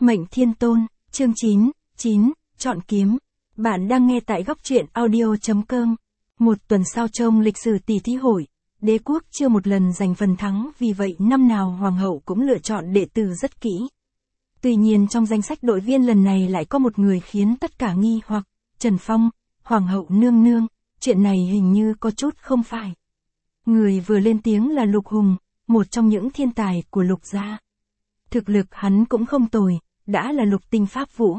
Mệnh Thiên Tôn, chương 9, chọn kiếm. Bạn đang nghe tại góc truyện audio.com. Một tuần sau trong lịch sử tỷ thí hội, đế quốc chưa một lần giành phần thắng, vì vậy năm nào hoàng hậu cũng lựa chọn đệ tử rất kỹ. Tuy nhiên trong danh sách đội viên lần này lại có một người khiến tất cả nghi hoặc, Trần Phong, hoàng hậu nương nương, chuyện này hình như có chút không phải. Người vừa lên tiếng là Lục Hùng, một trong những thiên tài của Lục gia. Thực lực hắn cũng không tồi, đã là lục tinh pháp vũ.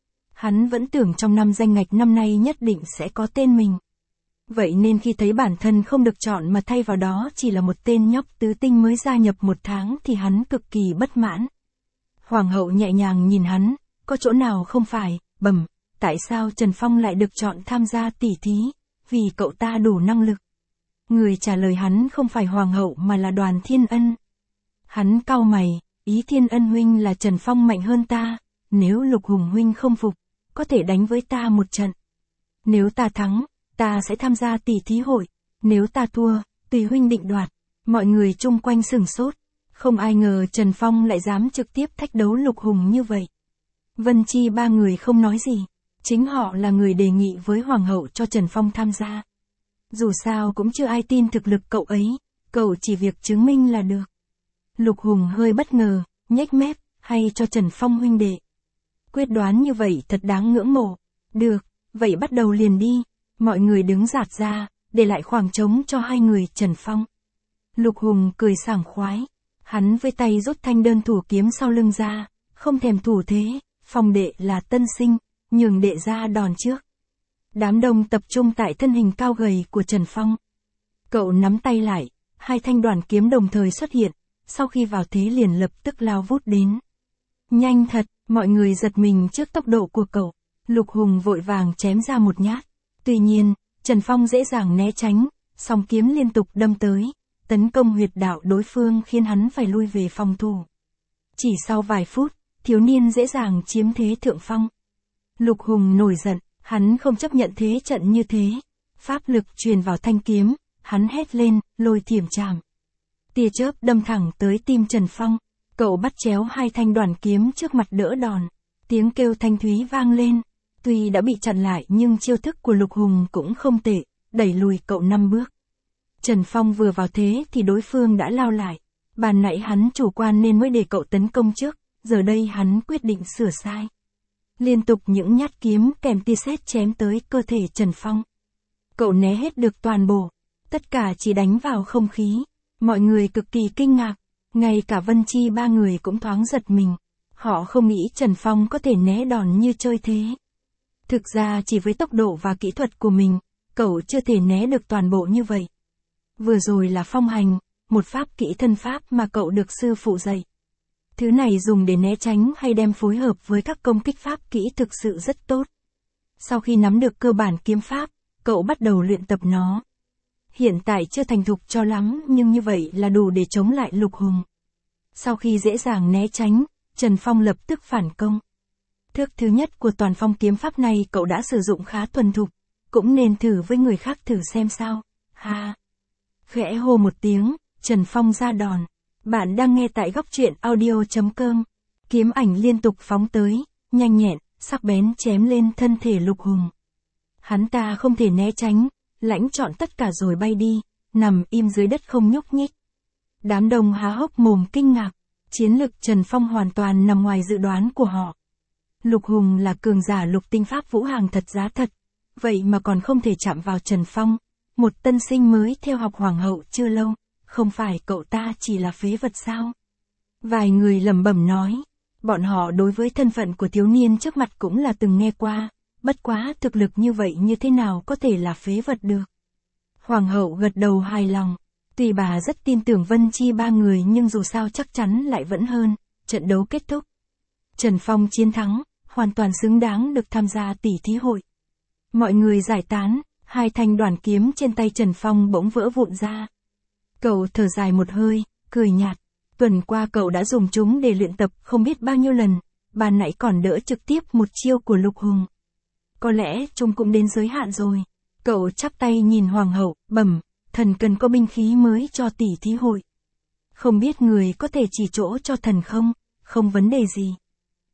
Hắn vẫn tưởng trong năm danh ngạch năm nay nhất định sẽ có tên mình. Vậy nên khi thấy bản thân không được chọn mà thay vào đó chỉ là một tên nhóc tứ tinh mới gia nhập 1 tháng thì hắn cực kỳ bất mãn. Hoàng hậu nhẹ nhàng nhìn hắn, có chỗ nào không phải, bẩm, tại sao Trần Phong lại được chọn tham gia tỷ thí, vì cậu ta đủ năng lực. Người trả lời hắn không phải hoàng hậu mà là Đoàn Thiên Ân. Hắn cau mày, ý Thiên Ân huynh là Trần Phong mạnh hơn ta, nếu Lục Hùng huynh không phục, có thể đánh với ta một trận. Nếu ta thắng, ta sẽ tham gia tỷ thí hội, nếu ta thua, tùy huynh định đoạt. Mọi người chung quanh sửng sốt, không ai ngờ Trần Phong lại dám trực tiếp thách đấu Lục Hùng như vậy. Vân Chi ba người không nói gì, chính họ là người đề nghị với hoàng hậu cho Trần Phong tham gia. Dù sao cũng chưa ai tin thực lực cậu ấy, cậu chỉ việc chứng minh là được. Lục Hùng hơi bất ngờ, nhếch mép, hay cho Trần Phong huynh đệ. Quyết đoán như vậy thật đáng ngưỡng mộ. Được, vậy bắt đầu liền đi. Mọi người đứng dạt ra, để lại khoảng trống cho hai người Trần Phong. Lục Hùng cười sảng khoái. Hắn với tay rút thanh đơn thủ kiếm sau lưng ra, không thèm thủ thế, Phong đệ là tân sinh, nhường đệ ra đòn trước. Đám đông tập trung tại thân hình cao gầy của Trần Phong. Cậu nắm tay lại, hai thanh đoàn kiếm đồng thời xuất hiện, sau khi vào thế liền lập tức lao vút đến. Nhanh thật, mọi người giật mình trước tốc độ của cậu. Lục Hùng vội vàng chém ra một nhát. Tuy nhiên, Trần Phong dễ dàng né tránh, song kiếm liên tục đâm tới, tấn công huyệt đạo đối phương khiến hắn phải lui về phòng thủ. Chỉ sau vài phút, thiếu niên dễ dàng chiếm thế thượng phong. Lục Hùng nổi giận, hắn không chấp nhận thế trận như thế. Pháp lực truyền vào thanh kiếm, hắn hét lên, lôi thiểm trảm. Tia chớp đâm thẳng tới tim Trần Phong. Cậu bắt chéo hai thanh đoàn kiếm trước mặt đỡ đòn. Tiếng kêu thanh thúy vang lên. Tuy đã bị chặn lại nhưng chiêu thức của Lục Hùng cũng không tệ, đẩy lùi cậu 5 bước. Trần Phong vừa vào thế thì đối phương đã lao lại. Ban nãy hắn chủ quan nên mới để cậu tấn công trước, giờ đây hắn quyết định sửa sai. Liên tục những nhát kiếm kèm tia sét chém tới cơ thể Trần Phong. Cậu né hết được toàn bộ, tất cả chỉ đánh vào không khí. Mọi người cực kỳ kinh ngạc, ngay cả Vân Chi ba người cũng thoáng giật mình. Họ không nghĩ Trần Phong có thể né đòn như chơi thế. Thực ra chỉ với tốc độ và kỹ thuật của mình, cậu chưa thể né được toàn bộ như vậy. Vừa rồi là phong hành, một pháp kỹ thân pháp mà cậu được sư phụ dạy. Thứ này dùng để né tránh hay đem phối hợp với các công kích pháp kỹ thực sự rất tốt. Sau khi nắm được cơ bản kiếm pháp, cậu bắt đầu luyện tập nó. Hiện tại chưa thành thục cho lắm nhưng như vậy là đủ để chống lại Lục Hùng. Sau khi dễ dàng né tránh, Trần Phong lập tức phản công. Thức thứ nhất của toàn phong kiếm pháp này cậu đã sử dụng khá thuần thục, cũng nên thử với người khác thử xem sao. Ha! Khẽ hô một tiếng, Trần Phong ra đòn. Bạn đang nghe tại góc truyện audio.com. Kiếm ảnh liên tục phóng tới, nhanh nhẹn, sắc bén chém lên thân thể Lục Hùng. Hắn ta không thể né tránh, lãnh trọn tất cả rồi bay đi, nằm im dưới đất không nhúc nhích. Đám đông há hốc mồm kinh ngạc, chiến lực Trần Phong hoàn toàn nằm ngoài dự đoán của họ. Lục Hùng là cường giả lục tinh pháp vũ hàng thật giá thật, vậy mà còn không thể chạm vào Trần Phong, một tân sinh mới theo học hoàng hậu chưa lâu, không phải cậu ta chỉ là phế vật sao? Vài người lẩm bẩm nói, bọn họ đối với thân phận của thiếu niên trước mặt cũng là từng nghe qua, bất quá thực lực như vậy như thế nào có thể là phế vật được. Hoàng hậu gật đầu hài lòng, tuy bà rất tin tưởng Vân Chi ba người nhưng dù sao chắc chắn lại vẫn hơn. Trận đấu kết thúc. Trần Phong chiến thắng, hoàn toàn xứng đáng được tham gia tỷ thí hội. Mọi người giải tán, hai thanh đoàn kiếm trên tay Trần Phong bỗng vỡ vụn ra. Cậu thở dài một hơi, cười nhạt. Tuần qua cậu đã dùng chúng để luyện tập không biết bao nhiêu lần, ban nãy còn đỡ trực tiếp một chiêu của Lục Hùng. Có lẽ chúng cũng đến giới hạn rồi. Cậu chắp tay nhìn hoàng hậu, bẩm, thần cần có binh khí mới cho tỷ thí hội. Không biết người có thể chỉ chỗ cho thần không? Không vấn đề gì.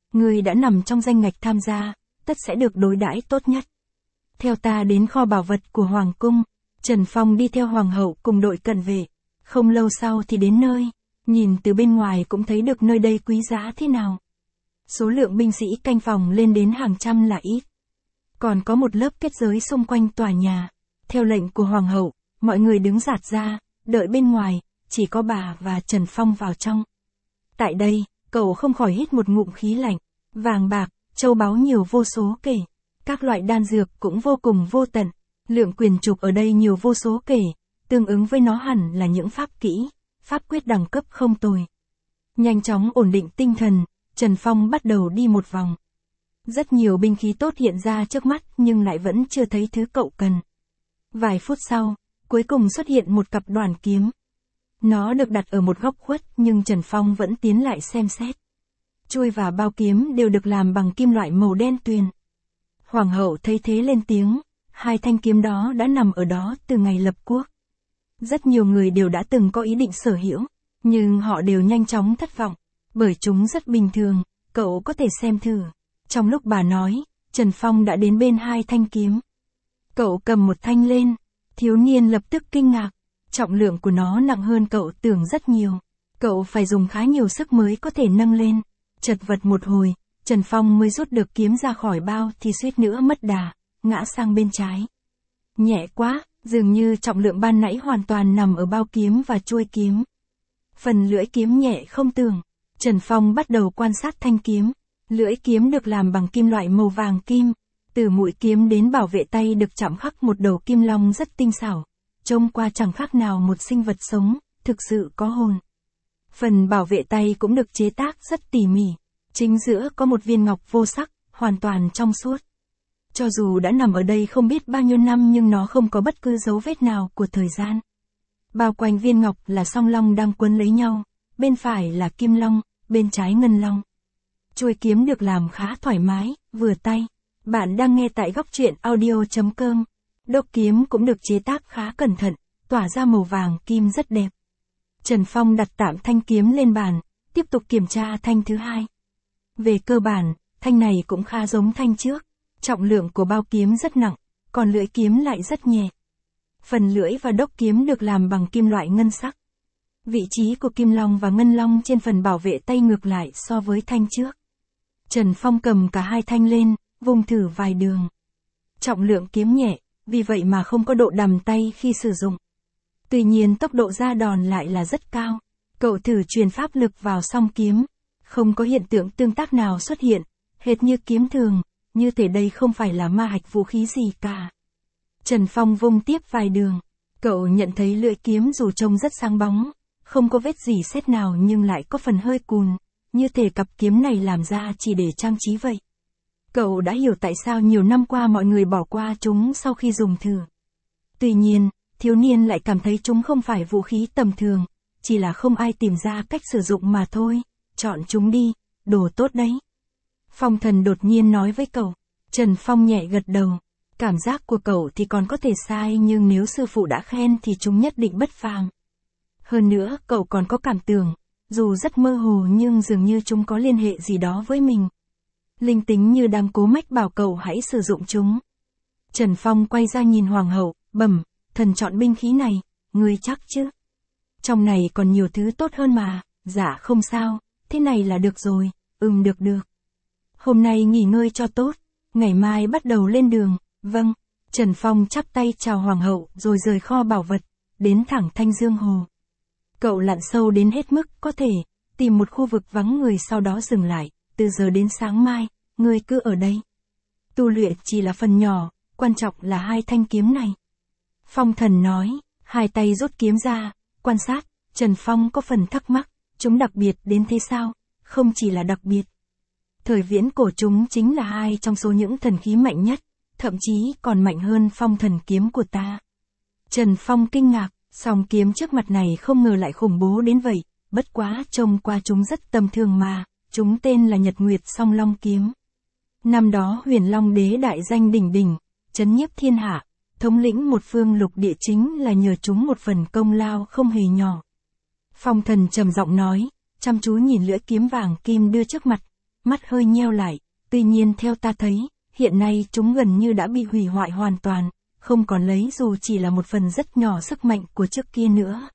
Ngươi đã nằm trong danh ngạch tham gia, tất sẽ được đối đãi tốt nhất. Theo ta đến kho bảo vật của Hoàng cung, Trần Phong đi theo Hoàng hậu cùng đội cận vệ. Không lâu sau thì đến nơi, nhìn từ bên ngoài cũng thấy được nơi đây quý giá thế nào. Số lượng binh sĩ canh phòng lên đến hàng trăm là ít. Còn có một lớp kết giới xung quanh tòa nhà. Theo lệnh của Hoàng hậu, mọi người đứng rạt ra, đợi bên ngoài, chỉ có bà và Trần Phong vào trong. Tại đây, cậu không khỏi hít một ngụm khí lạnh. Vàng bạc, châu báu nhiều vô số kể. Các loại đan dược cũng vô cùng vô tận. Lượng quyền trục ở đây nhiều vô số kể. Tương ứng với nó hẳn là những pháp kỹ, pháp quyết đẳng cấp không tồi. Nhanh chóng ổn định tinh thần, Trần Phong bắt đầu đi một vòng. Rất nhiều binh khí tốt hiện ra trước mắt nhưng lại vẫn chưa thấy thứ cậu cần. Vài phút sau, cuối cùng xuất hiện một cặp đoàn kiếm. Nó được đặt ở một góc khuất nhưng Trần Phong vẫn tiến lại xem xét. Chuôi và bao kiếm đều được làm bằng kim loại màu đen tuyền. Hoàng hậu thấy thế lên tiếng, hai thanh kiếm đó đã nằm ở đó từ ngày lập quốc. Rất nhiều người đều đã từng có ý định sở hữu, nhưng họ đều nhanh chóng thất vọng, bởi chúng rất bình thường, cậu có thể xem thử. Trong lúc bà nói, Trần Phong đã đến bên hai thanh kiếm. Cậu cầm một thanh lên, thiếu niên lập tức kinh ngạc, trọng lượng của nó nặng hơn cậu tưởng rất nhiều. Cậu phải dùng khá nhiều sức mới có thể nâng lên. Chật vật một hồi, Trần Phong mới rút được kiếm ra khỏi bao thì suýt nữa mất đà, ngã sang bên trái. Nhẹ quá, dường như trọng lượng ban nãy hoàn toàn nằm ở bao kiếm và chuôi kiếm. Phần lưỡi kiếm nhẹ không tưởng, Trần Phong bắt đầu quan sát thanh kiếm. Lưỡi kiếm được làm bằng kim loại màu vàng kim. Từ mũi kiếm đến bảo vệ tay được chạm khắc một đầu kim long rất tinh xảo. Trông qua chẳng khác nào một sinh vật sống, thực sự có hồn. Phần bảo vệ tay cũng được chế tác rất tỉ mỉ. Chính giữa có một viên ngọc vô sắc, hoàn toàn trong suốt. Cho dù đã nằm ở đây không biết bao nhiêu năm nhưng nó không có bất cứ dấu vết nào của thời gian. Bao quanh viên ngọc là song long đang quấn lấy nhau, bên phải là kim long, bên trái ngân long. Chuôi kiếm được làm khá thoải mái, vừa tay. Bạn đang nghe tại góc truyện audio.com. Đốc kiếm cũng được chế tác khá cẩn thận, tỏa ra màu vàng kim rất đẹp. Trần Phong đặt tạm thanh kiếm lên bàn, tiếp tục kiểm tra thanh thứ hai. Về cơ bản, thanh này cũng khá giống thanh trước. Trọng lượng của bao kiếm rất nặng, còn lưỡi kiếm lại rất nhẹ. Phần lưỡi và đốc kiếm được làm bằng kim loại ngân sắc. Vị trí của kim long và ngân long trên phần bảo vệ tay ngược lại so với thanh trước. Trần Phong cầm cả hai thanh lên, vùng thử vài đường. Trọng lượng kiếm nhẹ, vì vậy mà không có độ đầm tay khi sử dụng. Tuy nhiên tốc độ ra đòn lại là rất cao. Cậu thử truyền pháp lực vào song kiếm. Không có hiện tượng tương tác nào xuất hiện, hệt như kiếm thường, như thể đây không phải là ma hạch vũ khí gì cả. Trần Phong vung tiếp vài đường. Cậu nhận thấy lưỡi kiếm dù trông rất sáng bóng, không có vết rỉ sét nào nhưng lại có phần hơi cùn, như thể cặp kiếm này làm ra chỉ để trang trí vậy. Cậu đã hiểu tại sao nhiều năm qua mọi người bỏ qua chúng sau khi dùng thử. Tuy nhiên, thiếu niên lại cảm thấy chúng không phải vũ khí tầm thường, chỉ là không ai tìm ra cách sử dụng mà thôi. Chọn chúng đi, đồ tốt đấy. Phong Thần đột nhiên nói với cậu. Trần Phong nhẹ gật đầu. Cảm giác của cậu thì còn có thể sai nhưng nếu sư phụ đã khen thì chúng nhất định bất phàm. Hơn nữa, cậu còn có cảm tưởng, dù rất mơ hồ nhưng dường như chúng có liên hệ gì đó với mình. Linh tính như đang cố mách bảo cậu hãy sử dụng chúng. Trần Phong quay ra nhìn Hoàng hậu, bẩm, thần chọn binh khí này, ngươi chắc chứ? Trong này còn nhiều thứ tốt hơn mà. Dạ không sao, thế này là được rồi, được. Hôm nay nghỉ ngơi cho tốt, ngày mai bắt đầu lên đường, vâng. Trần Phong chắp tay chào Hoàng hậu rồi rời kho bảo vật, đến thẳng Thanh Dương Hồ. Cậu lặn sâu đến hết mức có thể, tìm một khu vực vắng người sau đó dừng lại, từ giờ đến sáng mai, ngươi cứ ở đây. Tu luyện chỉ là phần nhỏ, quan trọng là hai thanh kiếm này. Phong Thần nói, hai tay rút kiếm ra, quan sát, Trần Phong có phần thắc mắc, chúng đặc biệt đến thế sao? Không chỉ là đặc biệt. Thời viễn cổ chúng chính là hai trong số những thần khí mạnh nhất, thậm chí còn mạnh hơn Phong Thần kiếm của ta. Trần Phong kinh ngạc, song kiếm trước mặt này không ngờ lại khủng bố đến vậy, bất quá trông qua chúng rất tầm thường mà, chúng tên là Nhật Nguyệt Song Long kiếm. Năm đó Huyền Long Đế đại danh đỉnh đỉnh, chấn nhiếp thiên hạ, thống lĩnh một phương lục địa chính là nhờ chúng một phần công lao không hề nhỏ. Phong Thần trầm giọng nói, chăm chú nhìn lưỡi kiếm vàng kim đưa trước mặt, mắt hơi nheo lại, tuy nhiên theo ta thấy, hiện nay chúng gần như đã bị hủy hoại hoàn toàn, không còn lấy dù chỉ là một phần rất nhỏ sức mạnh của trước kia nữa.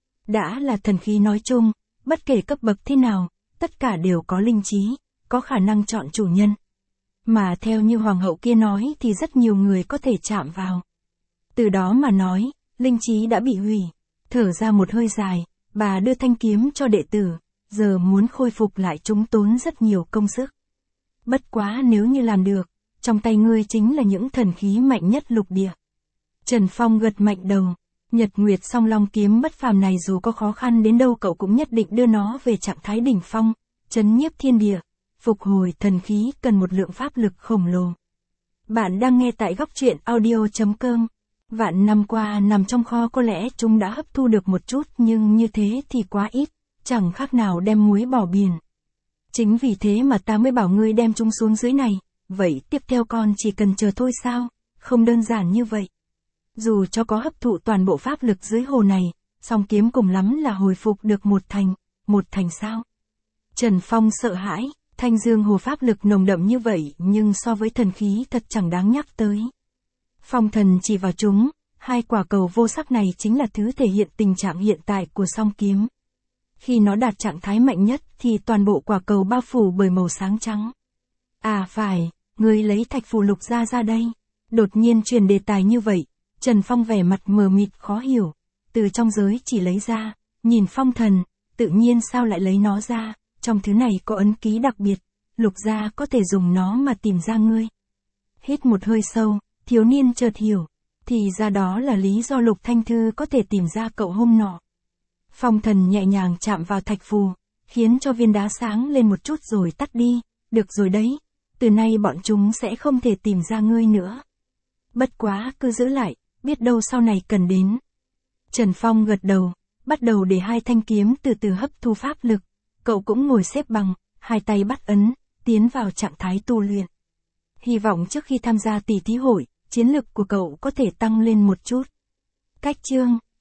Đã là thần khí nói chung, bất kể cấp bậc thế nào, tất cả đều có linh trí, có khả năng chọn chủ nhân. Mà theo như hoàng hậu kia nói thì rất nhiều người có thể chạm vào. Từ đó mà nói, linh trí đã bị hủy. Thở ra một hơi dài, bà đưa thanh kiếm cho đệ tử, giờ muốn khôi phục lại chúng tốn rất nhiều công sức. Bất quá nếu như làm được, trong tay ngươi chính là những thần khí mạnh nhất lục địa. Trần Phong gật mạnh đầu, Nhật Nguyệt Song Long kiếm bất phàm này dù có khó khăn đến đâu cậu cũng nhất định đưa nó về trạng thái đỉnh phong, trấn nhiếp thiên địa, phục hồi thần khí cần một lượng pháp lực khổng lồ. Bạn đang nghe tại góc truyện audio.com. Vạn năm qua nằm trong kho có lẽ chúng đã hấp thu được một chút nhưng như thế thì quá ít, chẳng khác nào đem muối bỏ biển. Chính vì thế mà ta mới bảo ngươi đem chúng xuống dưới này, vậy tiếp theo con chỉ cần chờ thôi sao, không đơn giản như vậy. Dù cho có hấp thụ toàn bộ pháp lực dưới hồ này, song kiếm cùng lắm là hồi phục được một thành sao. Trần Phong sợ hãi, thanh dương hồ pháp lực nồng đậm như vậy nhưng so với thần khí thật chẳng đáng nhắc tới. Phong Thần chỉ vào chúng, hai quả cầu vô sắc này chính là thứ thể hiện tình trạng hiện tại của song kiếm. Khi nó đạt trạng thái mạnh nhất thì toàn bộ quả cầu bao phủ bởi màu sáng trắng. À phải, ngươi lấy thạch phù lục ra đây. Đột nhiên truyền đề tài như vậy, Trần Phong vẻ mặt mờ mịt khó hiểu, từ trong giới chỉ lấy ra, nhìn Phong Thần, tự nhiên sao lại lấy nó ra, trong thứ này có ấn ký đặc biệt, lục gia có thể dùng nó mà tìm ra ngươi. Hít một hơi sâu, thiếu niên chợt hiểu, thì ra đó là lý do Lục Thanh Thư có thể tìm ra cậu hôm nọ. Phong Thần nhẹ nhàng chạm vào thạch phù, khiến cho viên đá sáng lên một chút rồi tắt đi, được rồi đấy, từ nay bọn chúng sẽ không thể tìm ra ngươi nữa. Bất quá cứ giữ lại, biết đâu sau này cần đến. Trần Phong gật đầu, bắt đầu để hai thanh kiếm từ từ hấp thu pháp lực, cậu cũng ngồi xếp bằng, hai tay bắt ấn, tiến vào trạng thái tu luyện. Hy vọng trước khi tham gia tỷ thí hội, chiến lực của cậu có thể tăng lên một chút. Cách chương